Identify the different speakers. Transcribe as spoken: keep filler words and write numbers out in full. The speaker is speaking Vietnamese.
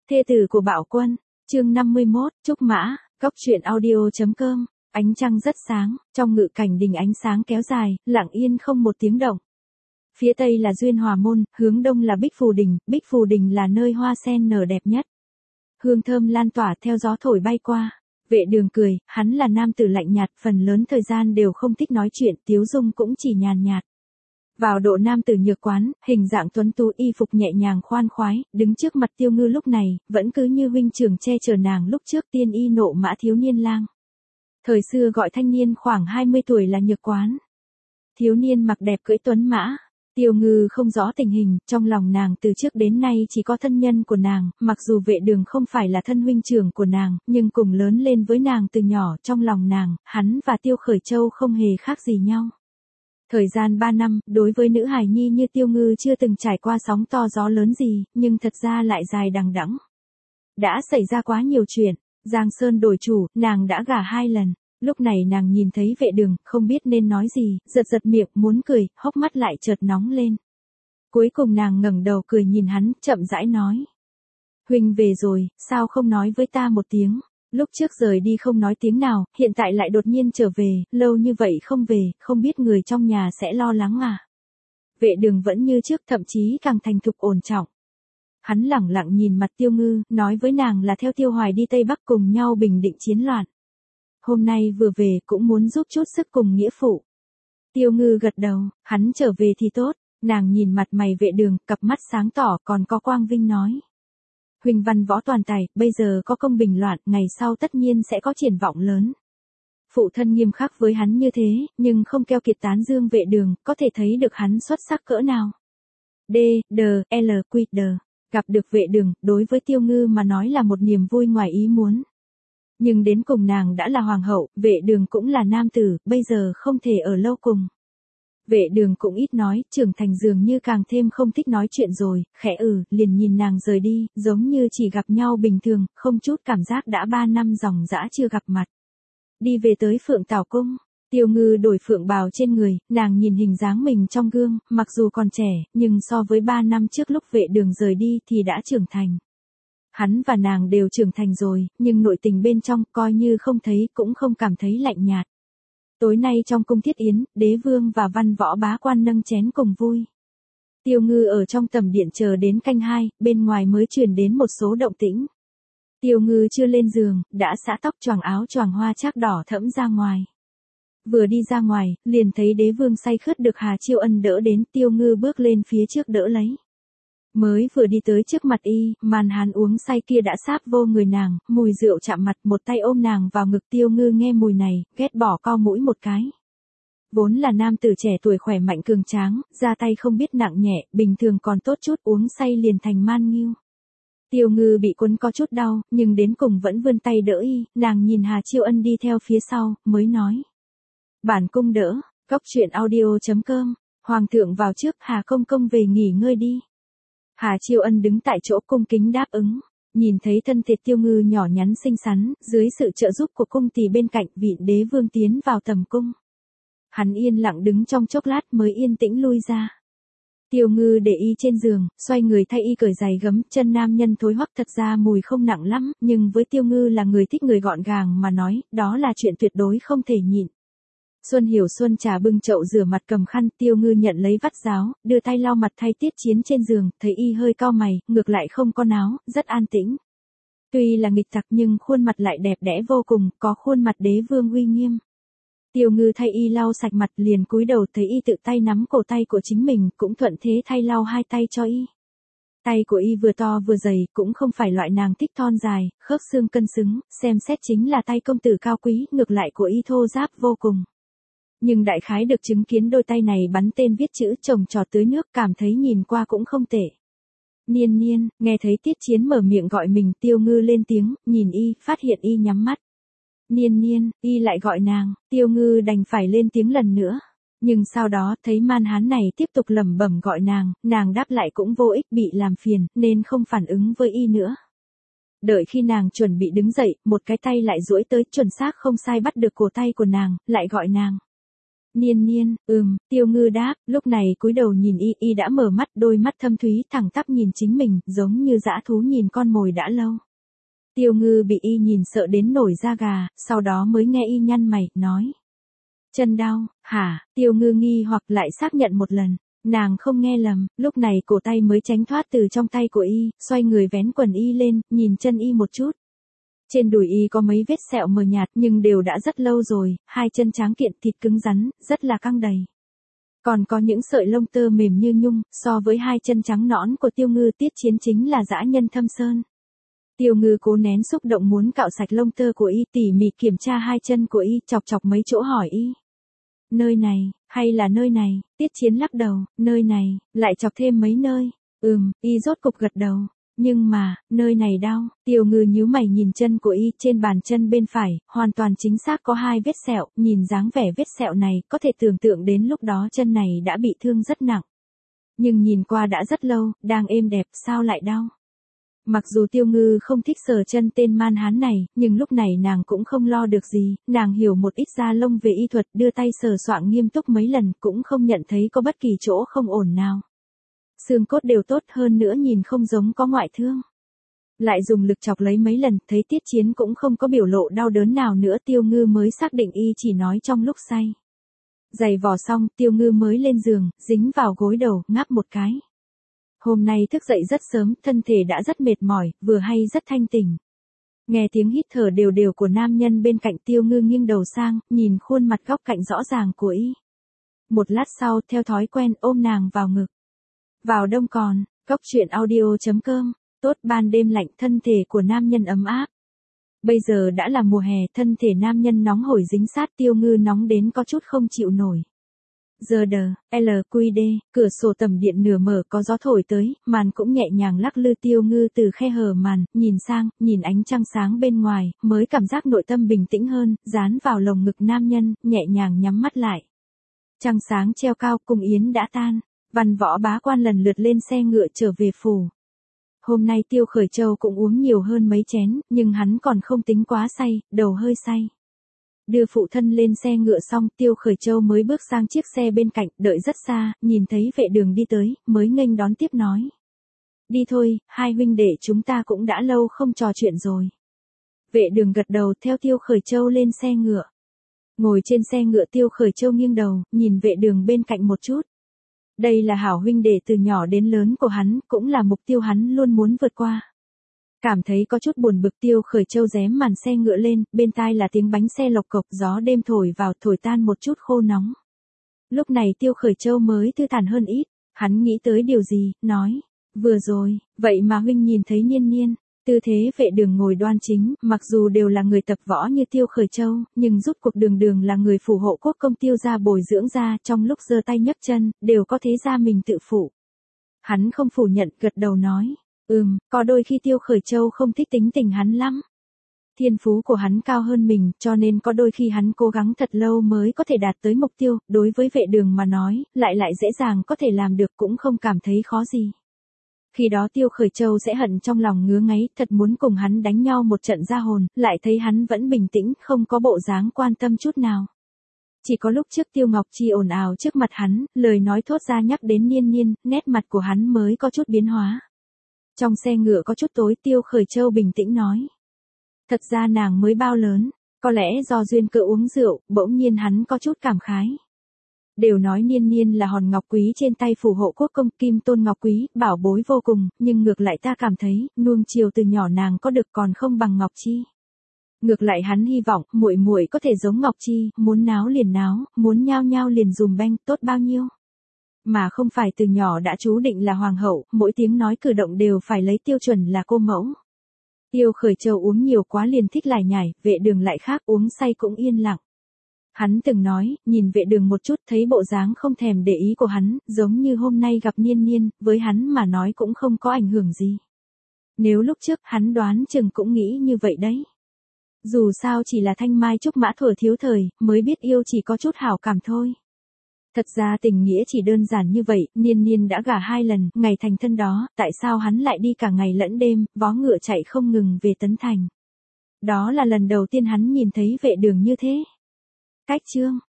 Speaker 1: Thê tử của Bảo Quân, chương năm mươi mốt, Trúc Mã, Cốc truyện audio.com, ánh trăng rất sáng, trong ngự cảnh đình ánh sáng kéo dài, lặng yên không một tiếng động. Phía tây là Duyên Hòa Môn, hướng đông là Bích Phù Đình, Bích Phù Đình là nơi hoa sen nở đẹp nhất. Hương thơm lan tỏa theo gió thổi bay qua. Vệ Đường cười, hắn là nam tử lạnh nhạt, phần lớn thời gian đều không thích nói chuyện, tiếu dung cũng chỉ nhàn nhạt. Vào độ nam tử Nhược Quán, hình dạng tuấn tú, y phục nhẹ nhàng khoan khoái, đứng trước mặt Tiêu Ngư lúc này, vẫn cứ như huynh trưởng che chở nàng lúc trước tiên y nộ mã thiếu niên lang. Thời xưa gọi thanh niên khoảng hai mươi tuổi là Nhược Quán. Thiếu niên mặc đẹp cưỡi tuấn mã. Tiêu Ngư không rõ tình hình, trong lòng nàng từ trước đến nay chỉ có thân nhân của nàng, mặc dù Vệ Đường không phải là thân huynh trưởng của nàng, nhưng cùng lớn lên với nàng từ nhỏ, trong lòng nàng, hắn và Tiêu Khởi Châu không hề khác gì nhau. Thời gian ba năm, đối với nữ hài nhi như Tiêu Ngư chưa từng trải qua sóng to gió lớn gì, nhưng thật ra lại dài đằng đẵng. Đã xảy ra quá nhiều chuyện, Giang Sơn đổi chủ, nàng đã gả hai lần. Lúc này nàng nhìn thấy Vệ Đường, không biết nên nói gì, giật giật miệng, muốn cười, hốc mắt lại chợt nóng lên. Cuối cùng nàng ngẩng đầu cười nhìn hắn, chậm rãi nói. Huynh về rồi, sao không nói với ta một tiếng? Lúc trước rời đi không nói tiếng nào, hiện tại lại đột nhiên trở về, lâu như vậy không về, không biết người trong nhà sẽ lo lắng à? Vệ Đường vẫn như trước, thậm chí càng thành thục ổn trọng. Hắn lẳng lặng nhìn mặt Tiêu Ngư, nói với nàng là theo Tiêu Hoài đi Tây Bắc cùng nhau bình định chiến loạn. Hôm nay vừa về cũng muốn giúp chút sức cùng nghĩa phụ. Tiêu Ngư gật đầu, hắn trở về thì tốt, nàng nhìn mặt mày Vệ Đường, cặp mắt sáng tỏ, còn có quang vinh nói. Huynh văn võ toàn tài, bây giờ có công bình loạn, ngày sau tất nhiên sẽ có triển vọng lớn. Phụ thân nghiêm khắc với hắn như thế, nhưng không keo kiệt tán dương Vệ Đường, có thể thấy được hắn xuất sắc cỡ nào. D, D, L, Q, D. Gặp được Vệ Đường, đối với Tiêu Ngư mà nói là một niềm vui ngoài ý muốn. Nhưng đến cùng nàng đã là hoàng hậu, Vệ Đường cũng là nam tử, bây giờ không thể ở lâu cùng. Vệ Đường cũng ít nói, trưởng thành dường như càng thêm không thích nói chuyện rồi, khẽ ừ, liền nhìn nàng rời đi, giống như chỉ gặp nhau bình thường, không chút cảm giác đã ba năm dòng dã chưa gặp mặt. Đi về tới Phượng Tảo Cung, Tiêu Ngư đổi phượng bào trên người, nàng nhìn hình dáng mình trong gương, mặc dù còn trẻ, nhưng so với ba năm trước lúc Vệ Đường rời đi thì đã trưởng thành. Hắn và nàng đều trưởng thành rồi, nhưng nội tình bên trong, coi như không thấy cũng không cảm thấy lạnh nhạt. Tối nay trong cung thiết yến, đế vương và văn võ bá quan nâng chén cùng vui. Tiêu Ngư ở trong tầm điện chờ đến canh hai, bên ngoài mới truyền đến một số động tĩnh. Tiêu Ngư chưa lên giường, đã xõa tóc choàng áo choàng hoa trác đỏ thẫm ra ngoài. Vừa đi ra ngoài, liền thấy đế vương say khướt được Hà Chiêu Ân đỡ đến, Tiêu Ngư bước lên phía trước đỡ lấy. Mới vừa đi tới trước mặt y, màn hán uống say kia đã sáp vô người nàng, mùi rượu chạm mặt, một tay ôm nàng vào ngực. Tiêu Ngư nghe mùi này, ghét bỏ co mũi một cái. Vốn là nam tử trẻ tuổi khỏe mạnh cường tráng, ra tay không biết nặng nhẹ, bình thường còn tốt chút, uống say liền thành man nghiêu. Tiêu Ngư bị quấn có chút đau, nhưng đến cùng vẫn vươn tay đỡ y, nàng nhìn Hà Chiêu Ân đi theo phía sau, mới nói. Bản cung đỡ, Cốc truyện audio.com, hoàng thượng vào trước, Hà công công về nghỉ ngơi đi. Hà Chiêu Ân đứng tại chỗ cung kính đáp ứng, nhìn thấy thân thể Tiêu Ngư nhỏ nhắn xinh xắn, dưới sự trợ giúp của cung tỳ bên cạnh, vị đế vương tiến vào tầm cung. Hắn yên lặng đứng trong chốc lát mới yên tĩnh lui ra. Tiêu Ngư để y trên giường, xoay người thay y cởi giày gấm, chân nam nhân thối hoắc thật ra mùi không nặng lắm, nhưng với Tiêu Ngư là người thích người gọn gàng mà nói, đó là chuyện tuyệt đối không thể nhịn. Xuân Hiểu Xuân trà bưng chậu rửa mặt cầm khăn, Tiêu Ngư nhận lấy vắt giáo, đưa tay lau mặt thay Tiết Chiến trên giường, thấy y hơi cau mày, ngược lại không có náo, rất an tĩnh. Tuy là nghịch tặc nhưng khuôn mặt lại đẹp đẽ vô cùng, có khuôn mặt đế vương uy nghiêm. Tiêu Ngư thay y lau sạch mặt, liền cúi đầu thấy y tự tay nắm cổ tay của chính mình, cũng thuận thế thay lau hai tay cho y. Tay của y vừa to vừa dày, cũng không phải loại nàng thích thon dài, khớp xương cân xứng, xem xét chính là tay công tử cao quý, ngược lại của y thô ráp vô cùng. Nhưng đại khái được chứng kiến đôi tay này bắn tên viết chữ trồng trọt tưới nước, cảm thấy nhìn qua cũng không tệ. Niên Niên, nghe thấy Tiết Chiến mở miệng gọi mình, Tiêu Ngư lên tiếng, nhìn y, phát hiện y nhắm mắt. Niên Niên, y lại gọi nàng, Tiêu Ngư đành phải lên tiếng lần nữa. Nhưng sau đó, thấy man hán này tiếp tục lẩm bẩm gọi nàng, nàng đáp lại cũng vô ích, bị làm phiền, nên không phản ứng với y nữa. Đợi khi nàng chuẩn bị đứng dậy, một cái tay lại duỗi tới, chuẩn xác không sai bắt được cổ tay của nàng, lại gọi nàng. Niên niên, ừm, Tiêu Ngư đáp, lúc này cúi đầu nhìn y, y đã mở mắt, đôi mắt thâm thúy thẳng tắp nhìn chính mình, giống như dã thú nhìn con mồi đã lâu. Tiêu Ngư bị y nhìn sợ đến nổi da gà, sau đó mới nghe y nhăn mày, nói. Chân đau, hả? Tiêu Ngư nghi hoặc lại xác nhận một lần. Nàng không nghe lầm, lúc này cổ tay mới tránh thoát từ trong tay của y, xoay người vén quần y lên, nhìn chân y một chút. Trên đùi y có mấy vết sẹo mờ nhạt nhưng đều đã rất lâu rồi, hai chân tráng kiện thịt cứng rắn, rất là căng đầy. Còn có những sợi lông tơ mềm như nhung, so với hai chân trắng nõn của Tiêu Ngư Tiết Chiến chính là dã nhân thâm sơn. Tiêu Ngư cố nén xúc động muốn cạo sạch lông tơ của y, tỉ mỉ kiểm tra hai chân của y, chọc chọc mấy chỗ hỏi y. Nơi này, hay là nơi này? Tiết Chiến lắc đầu, nơi này, lại chọc thêm mấy nơi. Ừm, y rốt cục gật đầu. Nhưng mà, nơi này đau. Tiêu Ngư nhíu mày nhìn chân của y, trên bàn chân bên phải, hoàn toàn chính xác có hai vết sẹo, nhìn dáng vẻ vết sẹo này, có thể tưởng tượng đến lúc đó chân này đã bị thương rất nặng. Nhưng nhìn qua đã rất lâu, đang êm đẹp, sao lại đau? Mặc dù Tiêu Ngư không thích sờ chân tên man hán này, nhưng lúc này nàng cũng không lo được gì, nàng hiểu một ít da lông về y thuật, đưa tay sờ soạng nghiêm túc mấy lần, cũng không nhận thấy có bất kỳ chỗ không ổn nào. Xương cốt đều tốt hơn nữa, nhìn không giống có ngoại thương. Lại dùng lực chọc lấy mấy lần, thấy Tiết Chiến cũng không có biểu lộ đau đớn nào nữa, Tiêu Ngư mới xác định y chỉ nói trong lúc say. Giày vò xong, Tiêu Ngư mới lên giường, dính vào gối đầu, ngáp một cái. Hôm nay thức dậy rất sớm, thân thể đã rất mệt mỏi, vừa hay rất thanh tỉnh. Nghe tiếng hít thở đều đều của nam nhân bên cạnh, Tiêu Ngư nghiêng đầu sang, nhìn khuôn mặt góc cạnh rõ ràng của y. Một lát sau, theo thói quen, ôm nàng vào ngực. Vào đông còn, góc truyện audio chấm com, tốt ban đêm lạnh, thân thể của nam nhân ấm áp. Bây giờ đã là mùa hè, thân thể nam nhân nóng hổi dính sát, Tiêu Ngư nóng đến có chút không chịu nổi. Giờ đờ, L Q D, cửa sổ tầm điện nửa mở có gió thổi tới, màn cũng nhẹ nhàng lắc lư. Tiêu Ngư từ khe hở màn, nhìn sang, nhìn ánh trăng sáng bên ngoài, mới cảm giác nội tâm bình tĩnh hơn, dán vào lồng ngực nam nhân, nhẹ nhàng nhắm mắt lại. Trăng sáng treo cao, cung yến đã tan, Văn Võ bá quan lần lượt lên xe ngựa trở về phủ. Hôm nay Tiêu Khởi Châu cũng uống nhiều hơn mấy chén, nhưng hắn còn không tính quá say, đầu hơi say. Đưa phụ thân lên xe ngựa xong, Tiêu Khởi Châu mới bước sang chiếc xe bên cạnh, đợi rất xa, nhìn thấy vệ đường đi tới, mới nghênh đón tiếp nói. Đi thôi, hai huynh đệ chúng ta cũng đã lâu không trò chuyện rồi. Vệ đường gật đầu theo Tiêu Khởi Châu lên xe ngựa. Ngồi trên xe ngựa, Tiêu Khởi Châu nghiêng đầu, nhìn vệ đường bên cạnh một chút. Đây là hảo huynh đệ từ nhỏ đến lớn của hắn, cũng là mục tiêu hắn luôn muốn vượt qua. Cảm thấy có chút buồn bực, Tiêu Khởi Châu rém màn xe ngựa lên, bên tai là tiếng bánh xe lộc cộc, gió đêm thổi vào, thổi tan một chút khô nóng. Lúc này Tiêu Khởi Châu mới thư thản hơn ít, hắn nghĩ tới điều gì, nói, vừa rồi, vậy mà huynh nhìn thấy Niên Niên. Tư thế vệ đường ngồi đoan chính, mặc dù đều là người tập võ như Tiêu Khởi Châu, nhưng rút cuộc đường đường là người phù hộ quốc công Tiêu gia bồi dưỡng ra, trong lúc giơ tay nhấc chân, đều có thế ra mình tự phụ. Hắn không phủ nhận, gật đầu nói. Ừm, có đôi khi Tiêu Khởi Châu không thích tính tình hắn lắm. Thiên phú của hắn cao hơn mình, cho nên có đôi khi hắn cố gắng thật lâu mới có thể đạt tới mục tiêu, đối với vệ đường mà nói, lại lại dễ dàng có thể làm được, cũng không cảm thấy khó gì. Khi đó Tiêu Khởi Châu sẽ hận trong lòng ngứa ngáy, thật muốn cùng hắn đánh nhau một trận ra hồn, lại thấy hắn vẫn bình tĩnh, không có bộ dáng quan tâm chút nào. Chỉ có lúc trước Tiêu Ngọc Chi ồn ào trước mặt hắn, lời nói thốt ra nhắc đến Niên Niên, nét mặt của hắn mới có chút biến hóa. Trong xe ngựa có chút tối, Tiêu Khởi Châu bình tĩnh nói. Thật ra nàng mới bao lớn, có lẽ do duyên cớ uống rượu, bỗng nhiên hắn có chút cảm khái. Đều nói Niên Niên là hòn ngọc quý trên tay phù hộ quốc công, kim tôn ngọc quý, bảo bối vô cùng, nhưng ngược lại ta cảm thấy, nuông chiều từ nhỏ nàng có được còn không bằng Ngọc Chi. Ngược lại hắn hy vọng, muội muội có thể giống Ngọc Chi, muốn náo liền náo, muốn nhao nhao liền dùm beng, tốt bao nhiêu. Mà không phải từ nhỏ đã chú định là hoàng hậu, mỗi tiếng nói cử động đều phải lấy tiêu chuẩn là cô mẫu. Tiêu Khởi Châu uống nhiều quá liền thích lải nhải, vệ đường lại khác, uống say cũng yên lặng. Hắn từng nói, nhìn vệ đường một chút, thấy bộ dáng không thèm để ý của hắn, giống như hôm nay gặp Niên Niên, với hắn mà nói cũng không có ảnh hưởng gì. Nếu lúc trước hắn đoán chừng cũng nghĩ như vậy đấy. Dù sao chỉ là thanh mai trúc mã thuở thiếu thời, mới biết yêu chỉ có chút hảo cảm thôi. Thật ra tình nghĩa chỉ đơn giản như vậy, Niên Niên đã gả hai lần, ngày thành thân đó, tại sao hắn lại đi cả ngày lẫn đêm, vó ngựa chạy không ngừng về Tấn Thành. Đó là lần đầu tiên hắn nhìn thấy vệ đường như thế. Cách chương